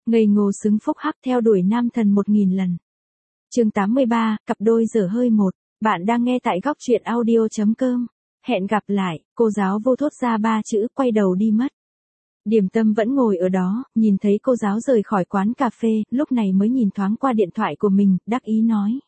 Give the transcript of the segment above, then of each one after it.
Ngây ngô xứng phúc hắc theo đuổi nam thần 1000 lần. Chương 83, cặp đôi dở hơi một. Bạn đang nghe tại góc truyện audio.com. Hẹn gặp lại, cô giáo vô thốt ra 3 chữ quay đầu đi mất. Điềm Tâm vẫn ngồi ở đó, nhìn thấy cô giáo rời khỏi quán cà phê, lúc này mới nhìn thoáng qua điện thoại của mình, đắc ý nói.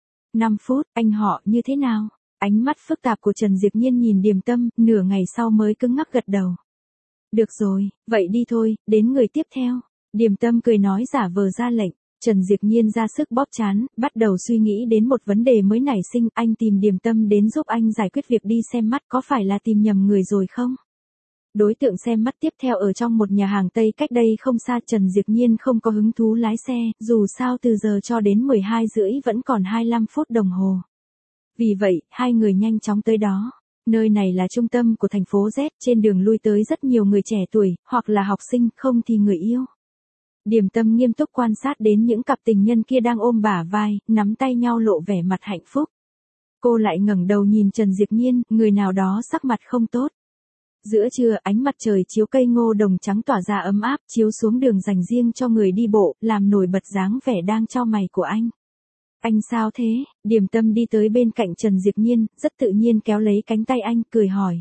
5 phút, anh họ như thế nào? Ánh mắt phức tạp của Trần Diệp Nhiên nhìn Điềm Tâm, nửa ngày sau mới cứng ngắc gật đầu. Được rồi, vậy đi thôi, đến người tiếp theo. Điềm Tâm cười nói giả vờ ra lệnh. Trần Diệp Nhiên ra sức bóp trán, bắt đầu suy nghĩ đến một vấn đề mới nảy sinh, anh tìm Điềm Tâm đến giúp anh giải quyết việc đi xem mắt có phải là tìm nhầm người rồi không? Đối tượng xem mắt tiếp theo ở trong một nhà hàng Tây cách đây không xa, Trần Diệp Nhiên không có hứng thú lái xe, dù sao từ giờ cho đến 12 rưỡi vẫn còn 25 phút đồng hồ. Vì vậy, hai người nhanh chóng tới đó. Nơi này là trung tâm của thành phố Z, trên đường lui tới rất nhiều người trẻ tuổi, hoặc là học sinh, không thì người yêu. Điềm Tâm nghiêm túc quan sát đến những cặp tình nhân kia đang ôm bả vai, nắm tay nhau lộ vẻ mặt hạnh phúc. Cô lại ngẩng đầu nhìn Trần Diệp Nhiên, người nào đó sắc mặt không tốt. Giữa trưa, ánh mặt trời chiếu cây ngô đồng trắng tỏa ra ấm áp, chiếu xuống đường dành riêng cho người đi bộ, làm nổi bật dáng vẻ đang chau mày của anh. Anh sao thế? Điềm Tâm đi tới bên cạnh Trần Diệp Nhiên, rất tự nhiên kéo lấy cánh tay anh, cười hỏi.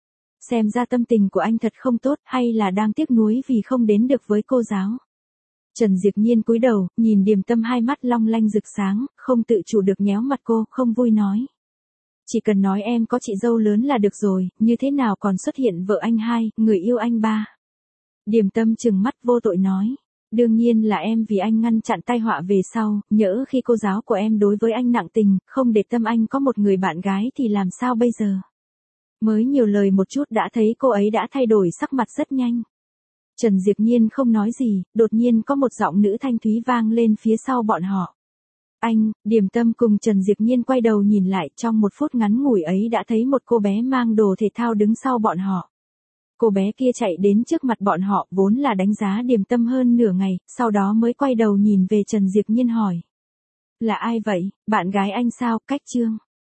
Xem ra tâm tình của anh thật không tốt, hay là đang tiếc nuối vì không đến được với cô giáo? Trần Diệp Nhiên cúi đầu, nhìn Điềm Tâm hai mắt long lanh rực sáng, không tự chủ được nhéo mặt cô, không vui nói. Chỉ cần nói em có chị dâu lớn là được rồi, như thế nào còn xuất hiện vợ anh hai, người yêu anh ba. Điềm Tâm trừng mắt vô tội nói. Đương nhiên là em vì anh ngăn chặn tai họa về sau, nhỡ khi cô giáo của em đối với anh nặng tình, không để tâm anh có một người bạn gái thì làm sao bây giờ. Mới nhiều lời một chút đã thấy cô ấy đã thay đổi sắc mặt rất nhanh. Trần Diệp Nhiên không nói gì, đột nhiên có một giọng nữ thanh thúy vang lên phía sau bọn họ. Anh, Điềm Tâm cùng Trần Diệp Nhiên quay đầu nhìn lại, trong một phút ngắn ngủi ấy đã thấy một cô bé mang đồ thể thao đứng sau bọn họ. Cô bé kia chạy đến trước mặt bọn họ, vốn là đánh giá Điềm Tâm hơn nửa ngày, sau đó mới quay đầu nhìn về Trần Diệp Nhiên hỏi. Là ai vậy, bạn gái anh sao, Cách Trương?